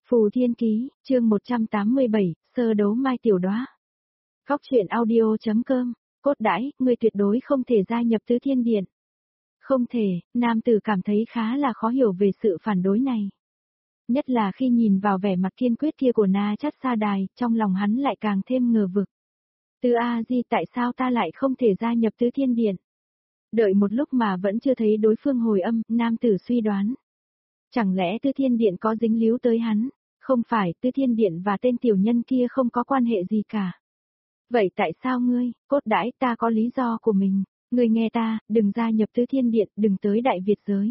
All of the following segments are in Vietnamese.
Phù Thiên Ký, chương 187, sơ đấu Mai Tiểu Đóa. Góc truyện audio.com, cốt đãi, ngươi tuyệt đối không thể gia nhập Tứ Thiên Điện. Không thể, nam tử cảm thấy khá là khó hiểu về sự phản đối này. Nhất là khi nhìn vào vẻ mặt kiên quyết kia của Na Chát Sa Đài, trong lòng hắn lại càng thêm ngờ vực. Tư A Di, tại sao ta lại không thể gia nhập Tứ Thiên Điện? Đợi một lúc mà vẫn chưa thấy đối phương hồi âm, nam tử suy đoán. Chẳng lẽ Tứ Thiên Điện có dính líu tới hắn? Không phải, Tứ Thiên Điện và tên tiểu nhân kia không có quan hệ gì cả. Vậy tại sao ngươi, cốt đãi, ta có lý do của mình, ngươi nghe ta, đừng gia nhập Tứ Thiên Điện, đừng tới Đại Việt giới.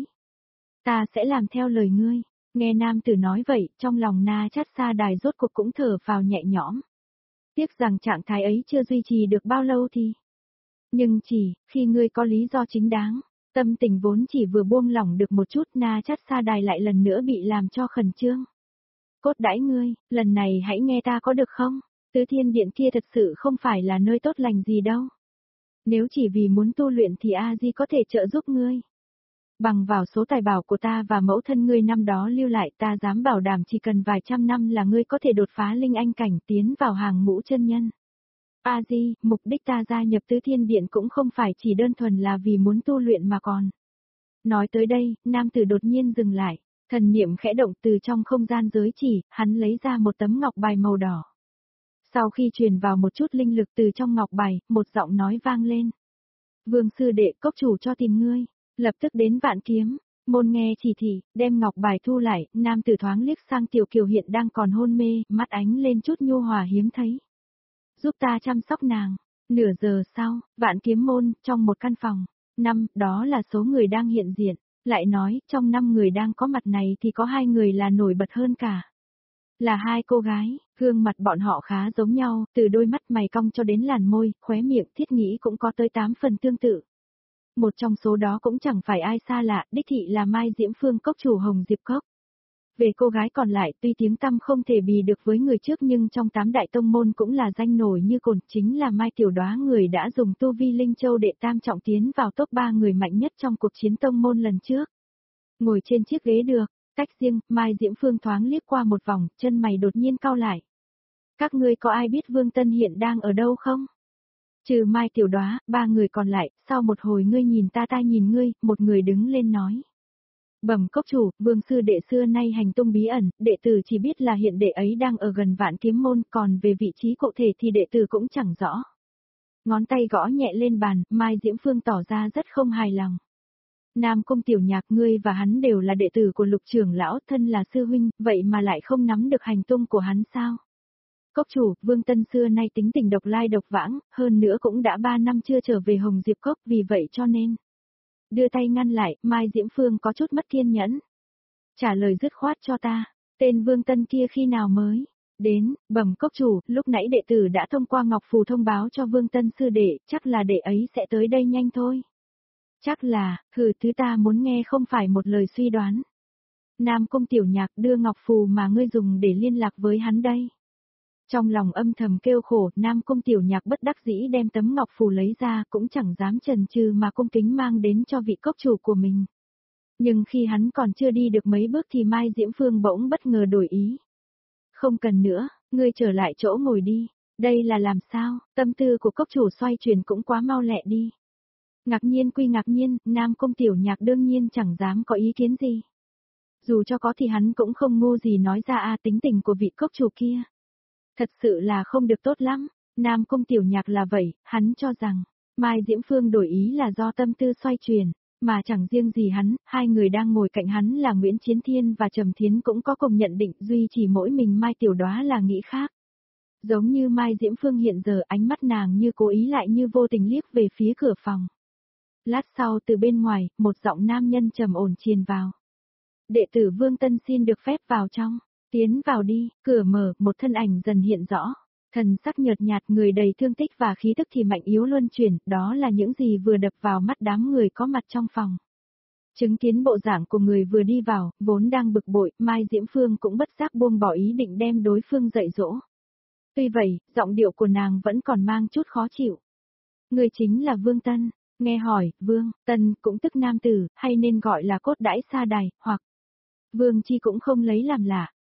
Ta sẽ làm theo lời ngươi. Nghe nam tử nói vậy, trong lòng Na Chát Sa Đài rốt cuộc cũng thở vào nhẹ nhõm. Tiếc rằng trạng thái ấy chưa duy trì được bao lâu thì. Nhưng chỉ, khi ngươi có lý do chính đáng, tâm tình vốn chỉ vừa buông lỏng được một chút, Na Chát Sa Đài lại lần nữa bị làm cho khẩn trương. Cốt đãi ngươi, lần này hãy nghe ta có được không? Tứ Thiên Điện kia thật sự không phải là nơi tốt lành gì đâu. Nếu chỉ vì muốn tu luyện thì A-di có thể trợ giúp ngươi. Bằng vào số tài bảo của ta và mẫu thân ngươi năm đó lưu lại, ta dám bảo đảm chỉ cần vài trăm năm là ngươi có thể đột phá linh anh cảnh, tiến vào hàng ngũ chân nhân. A-di, mục đích ta gia nhập Tứ Thiên Điện cũng không phải chỉ đơn thuần là vì muốn tu luyện mà còn. Nói tới đây, nam tử đột nhiên dừng lại. Thần niệm khẽ động, từ trong không gian giới chỉ, hắn lấy ra một tấm ngọc bài màu đỏ. Sau khi truyền vào một chút linh lực từ trong ngọc bài, một giọng nói vang lên. Vương sư đệ, cốc chủ cho tìm ngươi, lập tức đến Vạn Kiếm. Môn nghe chỉ thị, đem ngọc bài thu lại, nam tử thoáng liếc sang Tiểu Kiều hiện đang còn hôn mê, mắt ánh lên chút nhu hòa hiếm thấy. Giúp ta chăm sóc nàng. Nửa giờ sau, Vạn Kiếm môn, trong một căn phòng. 5, đó là số người đang hiện diện. Lại nói, trong 5 người đang có mặt này thì có 2 người là nổi bật hơn cả. Là 2 cô gái, gương mặt bọn họ khá giống nhau, từ đôi mắt mày cong cho đến làn môi, khóe miệng, thiết nghĩ cũng có tới 8 phần tương tự. Một trong số đó cũng chẳng phải ai xa lạ, đích thị là Mai Diễm Phương, cốc chủ Hồng Diệp Cốc. Về cô gái còn lại, tuy tiếng tăm không thể bì được với người trước nhưng trong 8 đại tông môn cũng là danh nổi như cồn, chính là Mai Tiểu Đóa, người đã dùng tu vi Linh Châu đệ tam trọng tiến vào top 3 người mạnh nhất trong cuộc chiến tông môn lần trước. Ngồi trên chiếc ghế được, tách riêng, Mai Diễm Phương thoáng liếc qua một vòng, chân mày đột nhiên cau lại. Các ngươi có ai biết Vương Tân hiện đang ở đâu không? Trừ Mai Tiểu Đóa, 3 người còn lại, sau một hồi ngươi nhìn ta nhìn ngươi, một người đứng lên nói. Bẩm cốc chủ, Vương sư đệ xưa nay hành tung bí ẩn, đệ tử chỉ biết là hiện đệ ấy đang ở gần Vạn Kiếm môn, còn về vị trí cụ thể thì đệ tử cũng chẳng rõ. Ngón tay gõ nhẹ lên bàn, Mai Diễm Phương tỏ ra rất không hài lòng. Nam Cung Tiểu Nhạc, ngươi và hắn đều là đệ tử của Lục trưởng lão, thân là sư huynh, vậy mà lại không nắm được hành tung của hắn sao? Cốc chủ, Vương Tân xưa nay tính tình độc lai độc vãng, hơn nữa cũng đã 3 năm chưa trở về Hồng Diệp Cốc, vì vậy cho nên. Đưa tay ngăn lại, Mai Diễm Phương có chút mất kiên nhẫn. Trả lời dứt khoát cho ta, tên Vương Tân kia khi nào mới đến? Bẩm cốc chủ, lúc nãy đệ tử đã thông qua ngọc phù thông báo cho Vương Tân sư đệ, chắc là đệ ấy sẽ tới đây nhanh thôi. Chắc là, thứ ta muốn nghe không phải một lời suy đoán. Nam Cung Tiểu Nhạc, đưa ngọc phù mà ngươi dùng để liên lạc với hắn đây. Trong lòng âm thầm kêu khổ, Nam Cung Tiểu Nhạc bất đắc dĩ đem tấm ngọc phù lấy ra, cũng chẳng dám chần chừ mà cung kính mang đến cho vị cốc chủ của mình. Nhưng khi hắn còn chưa đi được mấy bước thì Mai Diễm Phương bỗng bất ngờ đổi ý. Không cần nữa, ngươi trở lại chỗ ngồi đi. Đây là làm sao? Tâm tư của cốc chủ xoay chuyển cũng quá mau lẹ đi. Ngạc nhiên quy ngạc nhiên, Nam Cung Tiểu Nhạc đương nhiên chẳng dám có ý kiến gì. Dù cho có thì hắn cũng không ngu gì nói ra tính tình của vị cốc chủ kia. Thật sự là không được tốt lắm, Nam Cung Tiểu Nhạc là vậy, hắn cho rằng, Mai Diễm Phương đổi ý là do tâm tư xoay chuyển, mà chẳng riêng gì hắn, 2 người đang ngồi cạnh hắn là Nguyễn Chiến Thiên và Trầm Thiến cũng có cùng nhận định, duy chỉ mỗi mình Mai Tiểu Đóa là nghĩ khác. Giống như Mai Diễm Phương hiện giờ, ánh mắt nàng như cố ý lại như vô tình liếc về phía cửa phòng. Lát sau từ bên ngoài, một giọng nam nhân trầm ổn truyền vào. Đệ tử Vương Tân xin được phép vào trong. Tiến vào đi, cửa mở, một thân ảnh dần hiện rõ. Thần sắc nhợt nhạt, người đầy thương tích và khí tức thì mạnh yếu luân chuyển, đó là những gì vừa đập vào mắt đám người có mặt trong phòng. Chứng kiến bộ dạng của người vừa đi vào, vốn đang bực bội, Mai Diễm Phương cũng bất giác buông bỏ ý định đem đối phương dạy dỗ. Tuy vậy, giọng điệu của nàng vẫn còn mang chút khó chịu. Người chính là Vương Tân, nghe hỏi, Vương Tân cũng tức nam tử, hay nên gọi là cốt đãi Sa Đài, hoặc Vương Chi cũng không lấy làm lạ.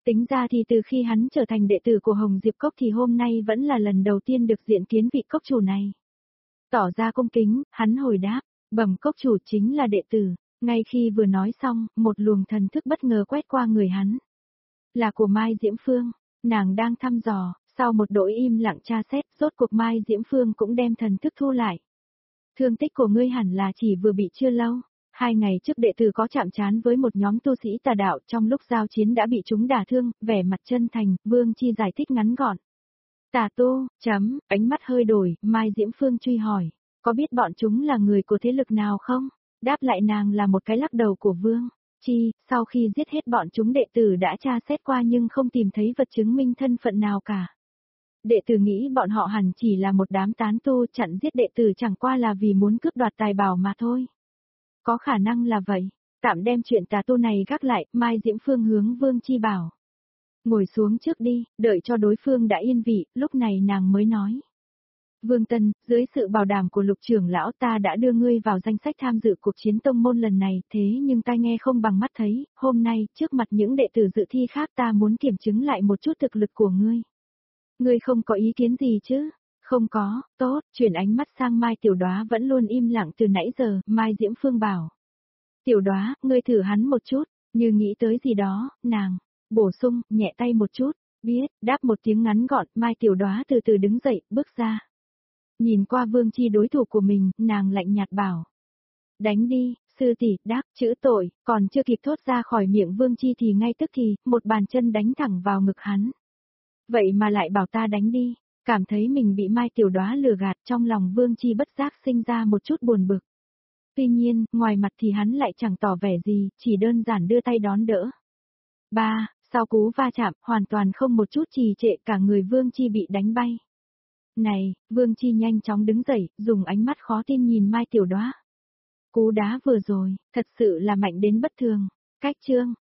Tính ra thì từ khi hắn trở thành đệ tử của Hồng Diệp Cốc thì hôm nay vẫn là lần đầu tiên được diện kiến vị cốc chủ này. Tỏ ra cung kính, hắn hồi đáp, bẩm cốc chủ chính là đệ tử. Ngay khi vừa nói xong, một luồng thần thức bất ngờ quét qua người hắn. Là của Mai Diễm Phương, nàng đang thăm dò, sau một đội im lặng tra xét, rốt cuộc Mai Diễm Phương cũng đem thần thức thu lại. Thương tích của ngươi hẳn là chỉ vừa bị chưa lâu. 2 ngày trước đệ tử có chạm trán với một nhóm tu sĩ tà đạo, trong lúc giao chiến đã bị chúng đả thương, vẻ mặt chân thành, Vương Chi giải thích ngắn gọn. Tà tu, ánh mắt hơi đổi, Mai Diễm Phương truy hỏi, có biết bọn chúng là người của thế lực nào không? Đáp lại nàng là một cái lắc đầu của Vương Chi, sau khi giết hết bọn chúng đệ tử đã tra xét qua nhưng không tìm thấy vật chứng minh thân phận nào cả. Đệ tử nghĩ bọn họ hẳn chỉ là một đám tán tu, chặn giết đệ tử chẳng qua là vì muốn cướp đoạt tài bảo mà thôi. Có khả năng là vậy. Tạm đem chuyện tà tu này gác lại, Mai Diễm Phương hướng Vương Chi bảo. Ngồi xuống trước đi, đợi cho đối phương đã yên vị, lúc này nàng mới nói. Vương Tân, dưới sự bảo đảm của Lục trưởng lão ta đã đưa ngươi vào danh sách tham dự cuộc chiến tông môn lần này, thế nhưng tai nghe không bằng mắt thấy, hôm nay, trước mặt những đệ tử dự thi khác ta muốn kiểm chứng lại một chút thực lực của ngươi. Ngươi không có ý kiến gì chứ? Không có, tốt, chuyển ánh mắt sang Mai Tiểu Đóa vẫn luôn im lặng từ nãy giờ, Mai Diễm Phương bảo. Tiểu Đóa, ngươi thử hắn một chút, như nghĩ tới gì đó, nàng, bổ sung, nhẹ tay một chút, biết, đáp một tiếng ngắn gọn, Mai Tiểu Đóa từ từ đứng dậy, bước ra. Nhìn qua Vương Chi đối thủ của mình, nàng lạnh nhạt bảo. Đánh đi, sư tỷ, đáp, chữ tội, còn chưa kịp thốt ra khỏi miệng Vương Chi thì ngay tức thì, một bàn chân đánh thẳng vào ngực hắn. Vậy mà lại bảo ta đánh đi, cảm thấy mình bị Mai Tiểu Đóa lừa gạt, trong lòng Vương Chi bất giác sinh ra một chút buồn bực. Tuy nhiên, ngoài mặt thì hắn lại chẳng tỏ vẻ gì, chỉ đơn giản đưa tay đón đỡ. Sau cú va chạm, hoàn toàn không một chút trì trệ, cả người Vương Chi bị đánh bay. Này, Vương Chi nhanh chóng đứng dậy, dùng ánh mắt khó tin nhìn Mai Tiểu Đóa. Cú đá vừa rồi, thật sự là mạnh đến bất thường. Cách chương